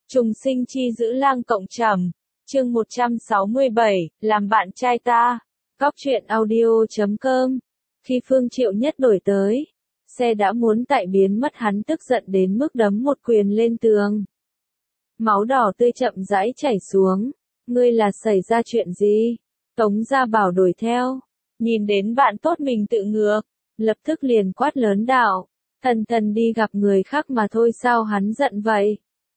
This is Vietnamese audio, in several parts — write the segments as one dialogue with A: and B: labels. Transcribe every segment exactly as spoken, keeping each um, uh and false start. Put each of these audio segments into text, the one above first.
A: Trùng sinh chi giữ lang cộng trầm. Chương một trăm sáu mươi bảy, làm bạn trai ta. Góc truyện audio chấm com. Khi Phương Triệu Nhất đổi tới, xe đã muốn tại biến mất, hắn tức giận đến mức đấm một quyền lên tường. Máu đỏ tươi chậm rãi chảy xuống. Ngươi là xảy ra chuyện gì? Tống Gia Bảo đuổi theo. Nhìn đến bạn tốt mình tự ngược, lập tức liền quát lớn đạo. Thần thần đi gặp người khác mà thôi, sao hắn giận vậy?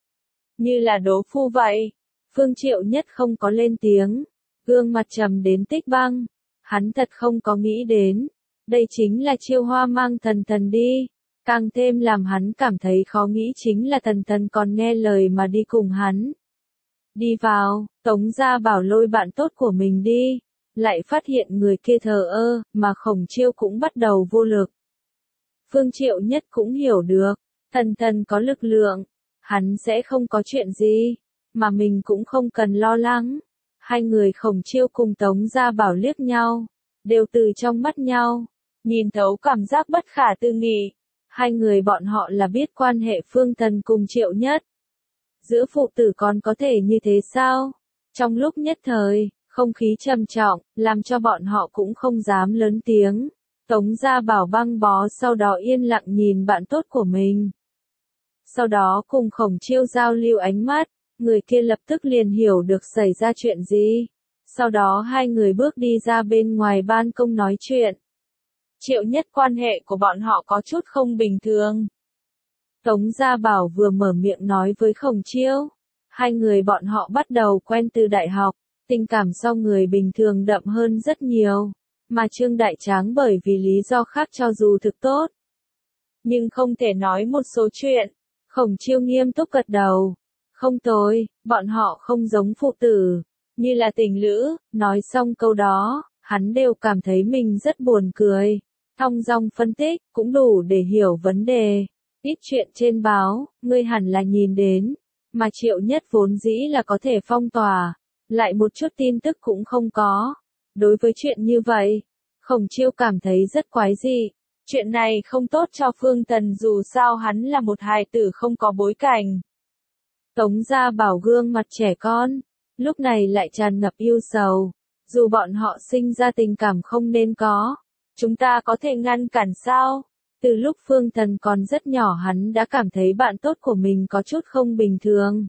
A: Như là đố phu vậy. Phương Triệu Nhất không có lên tiếng, gương mặt trầm đến tích băng. Hắn thật không có nghĩ đến, đây chính là chiêu hoa mang thần thần đi. Càng thêm làm hắn cảm thấy khó nghĩ chính là thần thần còn nghe lời mà đi cùng hắn. Đi vào, Tống Gia Bảo lôi bạn tốt của mình đi, lại phát hiện người kia thờ ơ, mà Khổng Chiêu cũng bắt đầu vô lực. Phương Triệu Nhất cũng hiểu được, thần thần có lực lượng, hắn sẽ không có chuyện gì, mà mình cũng không cần lo lắng. Hai người Khổng Chiêu cùng Tống Gia Bảo liếc nhau, đều từ trong mắt nhau, nhìn thấu cảm giác bất khả tư nghị. Hai người bọn họ là biết quan hệ Phương Thần cùng Triệu Nhất. Giữa phụ tử còn có thể như thế sao? Trong lúc nhất thời, không khí trầm trọng, làm cho bọn họ cũng không dám lớn tiếng. Tống Gia Bảo băng bó, sau đó yên lặng nhìn bạn tốt của mình. Sau đó cùng Khổng Chiêu giao lưu ánh mắt, người kia lập tức liền hiểu được xảy ra chuyện gì. Sau đó hai người bước đi ra bên ngoài ban công nói chuyện. Triệu Nhất quan hệ của bọn họ có chút không bình thường. Tống Gia Bảo vừa mở miệng nói với Khổng Chiêu. Hai người bọn họ bắt đầu quen từ đại học, tình cảm so người bình thường đậm hơn rất nhiều. Mà Trương Đại Tráng bởi vì lý do khác cho dù thực tốt, nhưng không thể nói một số chuyện. Khổng Chiêu nghiêm túc gật đầu. Không tồi, bọn họ không giống phụ tử, như là tình lữ. Nói xong câu đó, hắn đều cảm thấy mình rất buồn cười. Thong dong phân tích, cũng đủ để hiểu vấn đề. Ít chuyện trên báo, ngươi hẳn là nhìn đến. Mà Triệu Nhất vốn dĩ là có thể phong tỏa, lại một chút tin tức cũng không có. Đối với chuyện như vậy, Khổng Chiêu cảm thấy rất quái dị. Chuyện này không tốt cho Phương Thần, dù sao hắn là một hài tử không có bối cảnh. Tống Gia Bảo gương mặt trẻ con, lúc này lại tràn ngập yêu sầu. Dù bọn họ sinh ra tình cảm không nên có, chúng ta có thể ngăn cản sao? Từ lúc Phương Thần còn rất nhỏ hắn đã cảm thấy bạn tốt của mình có chút không bình thường.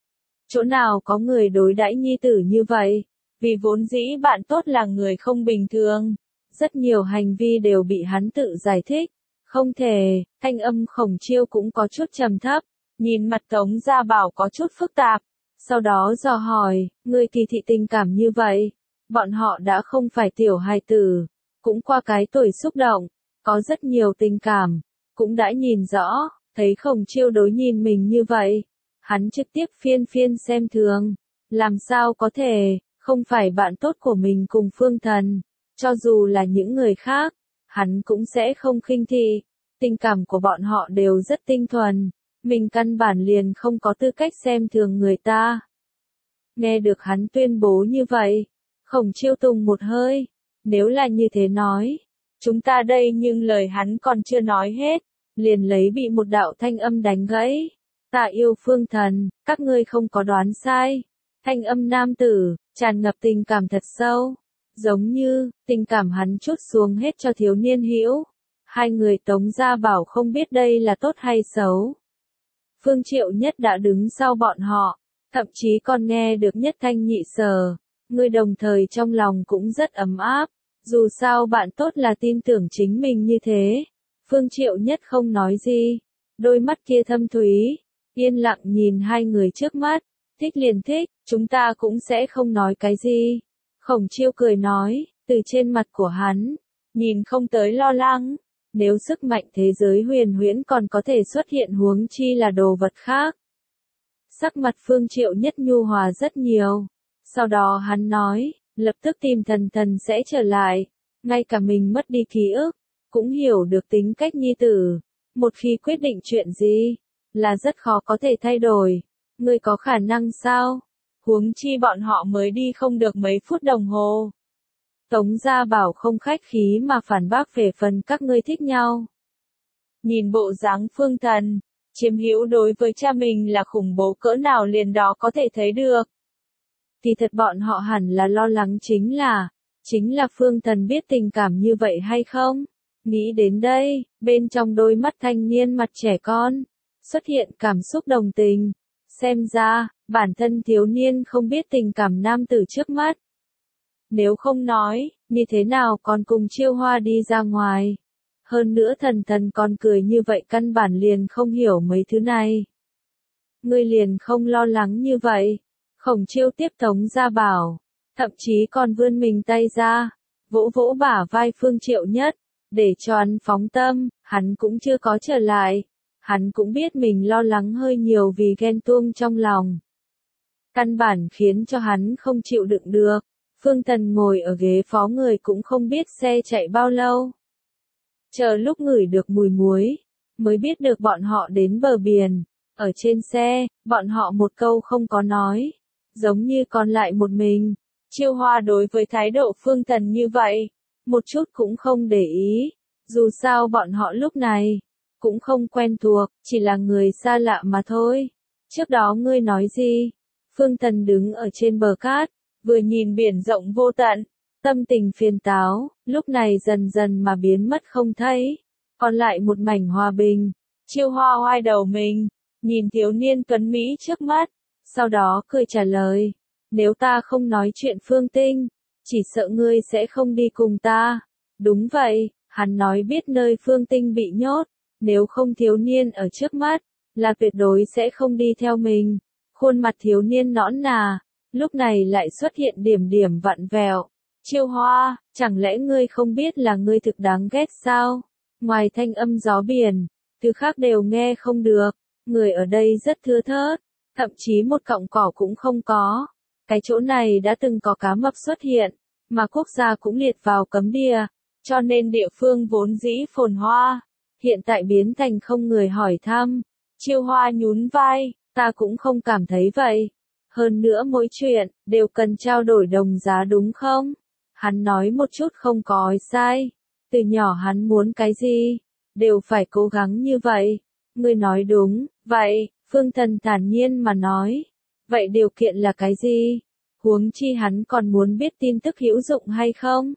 A: Chỗ nào có người đối đãi nhi tử như vậy? Vì vốn dĩ bạn tốt là người không bình thường. Rất nhiều hành vi đều bị hắn tự giải thích. Không thể, thanh âm Khổng Chiêu cũng có chút trầm thấp. Nhìn mặt Tống Gia Bảo có chút phức tạp. Sau đó dò hỏi, người kỳ thị tình cảm như vậy. Bọn họ đã không phải tiểu hài tử, cũng qua cái tuổi xúc động, có rất nhiều tình cảm, cũng đã nhìn rõ, thấy Khổng Chiêu đối nhìn mình như vậy. Hắn trực tiếp phiên phiên xem thường. Làm sao có thể, không phải bạn tốt của mình cùng Phương Thần. Cho dù là những người khác, hắn cũng sẽ không khinh thị. Tình cảm của bọn họ đều rất tinh thuần. Mình căn bản liền không có tư cách xem thường người ta. Nghe được hắn tuyên bố như vậy, Khổng Chiêu tùng một hơi. Nếu là như thế nói, chúng ta đây, nhưng lời hắn còn chưa nói hết, liền lấy bị một đạo thanh âm đánh gãy. Ta yêu Phương Thần, các ngươi không có đoán sai. Thanh âm nam tử, tràn ngập tình cảm thật sâu. Giống như, tình cảm hắn trút xuống hết cho thiếu niên hữu. Hai người Tống Gia Bảo không biết đây là tốt hay xấu. Phương Triệu Nhất đã đứng sau bọn họ, thậm chí còn nghe được nhất thanh nhị sở. Người đồng thời trong lòng cũng rất ấm áp. Dù sao bạn tốt là tin tưởng chính mình như thế. Phương Triệu Nhất không nói gì. Đôi mắt kia thâm thúy, yên lặng nhìn hai người trước mắt. Thích liền thích, chúng ta cũng sẽ không nói cái gì. Khổng Chiêu cười nói, từ trên mặt của hắn, nhìn không tới lo lắng. Nếu sức mạnh thế giới huyền huyễn còn có thể xuất hiện, huống chi là đồ vật khác. Sắc mặt Phương Triệu Nhất nhu hòa rất nhiều. Sau đó hắn nói, lập tức tìm thần thần sẽ trở lại. Ngay cả mình mất đi ký ức, cũng hiểu được tính cách nhi tử. Một khi quyết định chuyện gì, là rất khó có thể thay đổi. Ngươi có khả năng sao? Huống chi bọn họ mới đi không được mấy phút đồng hồ. Tống Gia Bảo không khách khí mà phản bác về phần các ngươi thích nhau. Nhìn bộ dáng Phương Thần, Chiếm hữu đối với cha mình là khủng bố cỡ nào liền đó có thể thấy được. Thì thật bọn họ hẳn là lo lắng chính là, chính là Phương Thần biết tình cảm như vậy hay không? Nghĩ đến đây, bên trong đôi mắt thanh niên mặt trẻ con, xuất hiện cảm xúc đồng tình. Xem ra, bản thân thiếu niên không biết tình cảm nam tử trước mắt. Nếu không nói, như thế nào còn cùng Chiêu Hoa đi ra ngoài? Hơn nữa thần thần còn cười như vậy căn bản liền không hiểu mấy thứ này. Ngươi liền không lo lắng như vậy. Khổng Chiêu tiếp Tống Gia Bảo, thậm chí còn vươn mình tay ra, vỗ vỗ bả vai Phương Triệu Nhất, để cho hắn phóng tâm, hắn cũng chưa có trở lại. Hắn cũng biết mình lo lắng hơi nhiều vì ghen tuông trong lòng. Căn bản khiến cho hắn không chịu đựng được. Phương Thần ngồi ở ghế phó người cũng không biết xe chạy bao lâu. Chờ lúc ngửi được mùi muối, mới biết được bọn họ đến bờ biển. Ở trên xe, bọn họ một câu không có nói. Giống như còn lại một mình. Chiêu Hoa đối với thái độ Phương Thần như vậy, một chút cũng không để ý. Dù sao bọn họ lúc này cũng không quen thuộc, chỉ là người xa lạ mà thôi. Trước đó ngươi nói gì? Phương Thần đứng ở trên bờ cát, vừa nhìn biển rộng vô tận, tâm tình phiền táo, lúc này dần dần mà biến mất không thấy, còn lại một mảnh hòa bình. Chiêu Hoa oai đầu mình, nhìn thiếu niên tuấn Mỹ trước mắt, sau đó cười trả lời, nếu ta không nói chuyện Phương Tinh, chỉ sợ ngươi sẽ không đi cùng ta. Đúng vậy, hắn nói biết nơi Phương Tinh bị nhốt, nếu không thiếu niên ở trước mắt, là tuyệt đối sẽ không đi theo mình. Khuôn mặt thiếu niên nõn nà, lúc này lại xuất hiện điểm điểm vặn vẹo. Chiêu Hoa, chẳng lẽ ngươi không biết là ngươi thực đáng ghét sao? Ngoài thanh âm gió biển, thứ khác đều nghe không được, người ở đây rất thưa thớt, thậm chí một cọng cỏ cũng không có. Cái chỗ này đã từng có cá mập xuất hiện, mà quốc gia cũng liệt vào cấm địa, cho nên địa phương vốn dĩ phồn hoa, hiện tại biến thành không người hỏi thăm. Chiêu Hoa nhún vai, ta cũng không cảm thấy vậy. Hơn nữa mỗi chuyện, đều cần trao đổi đồng giá đúng không? Hắn nói một chút không có sai. Từ nhỏ hắn muốn cái gì, đều phải cố gắng như vậy. Ngươi nói đúng, vậy, Phương Thần thản nhiên mà nói. Vậy điều kiện là cái gì? Huống chi hắn còn muốn biết tin tức hữu dụng hay không?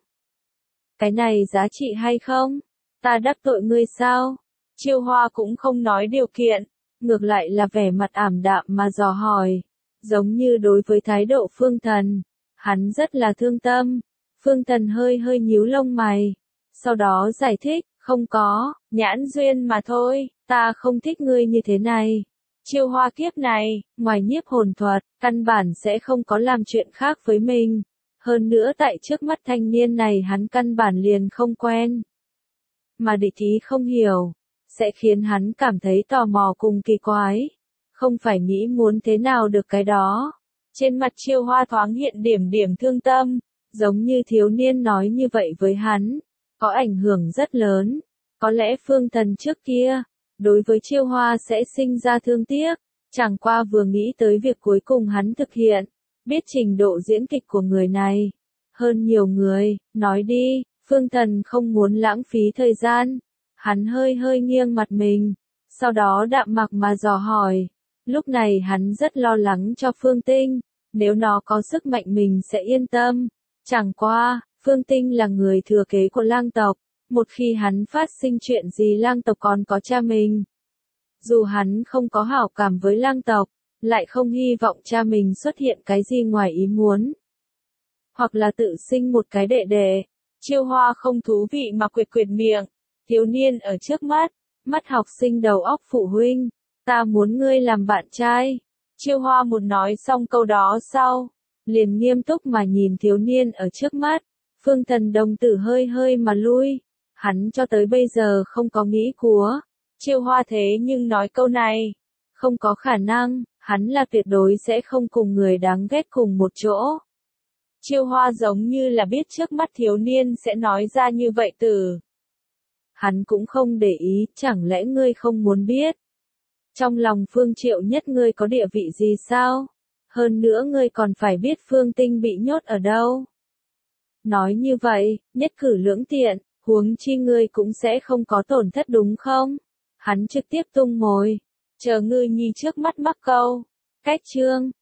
A: Cái này giá trị hay không? Ta đắc tội ngươi sao? Chiêu Hoa cũng không nói điều kiện, ngược lại là vẻ mặt ảm đạm mà dò hỏi. Giống như đối với thái độ Phương Thần, hắn rất là thương tâm. Phương Thần hơi hơi nhíu lông mày, sau đó giải thích, không có, nhãn duyên mà thôi, ta không thích ngươi như thế này. Chiêu Hoa kiếp này, ngoài nhiếp hồn thuật, căn bản sẽ không có làm chuyện khác với mình. Hơn nữa tại trước mắt thanh niên này hắn căn bản liền không quen. Mà địch ý không hiểu, sẽ khiến hắn cảm thấy tò mò cùng kỳ quái. Không phải nghĩ muốn thế nào được cái đó. Trên mặt Chiêu Hoa thoáng hiện điểm điểm thương tâm, giống như thiếu niên nói như vậy với hắn, có ảnh hưởng rất lớn. Có lẽ Phương Thần trước kia, đối với Chiêu Hoa sẽ sinh ra thương tiếc, chẳng qua vừa nghĩ tới việc cuối cùng hắn thực hiện, biết trình độ diễn kịch của người này, hơn nhiều người, nói đi, Phương Thần không muốn lãng phí thời gian. Hắn hơi hơi nghiêng mặt mình, sau đó đạm mặc mà dò hỏi. Lúc này hắn rất lo lắng cho Phương Tinh, nếu nó có sức mạnh mình sẽ yên tâm. Chẳng qua, Phương Tinh là người thừa kế của lang tộc, một khi hắn phát sinh chuyện gì lang tộc còn có cha mình. Dù hắn không có hảo cảm với lang tộc, lại không hy vọng cha mình xuất hiện cái gì ngoài ý muốn. Hoặc là tự sinh một cái đệ đệ. Chiêu Hoa không thú vị mà quệt quệt miệng, thiếu niên ở trước mắt, mắt học sinh đầu óc phụ huynh. Ta muốn ngươi làm bạn trai. Chiêu Hoa một nói xong câu đó sau, liền nghiêm túc mà nhìn thiếu niên ở trước mắt. Phương Thần đồng tử hơi hơi mà lui. Hắn cho tới bây giờ không có nghĩ của. Chiêu Hoa thế nhưng nói câu này. Không có khả năng, hắn là tuyệt đối sẽ không cùng người đáng ghét cùng một chỗ. Chiêu Hoa giống như là biết trước mắt thiếu niên sẽ nói ra như vậy từ. Hắn cũng không để ý, chẳng lẽ ngươi không muốn biết. Trong lòng Phương Triệu Nhất ngươi có địa vị gì sao? Hơn nữa ngươi còn phải biết Phương Tinh bị nhốt ở đâu. Nói như vậy, nhất cử lưỡng tiện, huống chi ngươi cũng sẽ không có tổn thất đúng không? Hắn trực tiếp tung mồi. chờ ngư nhi trước mắt mắc câu. Cách chương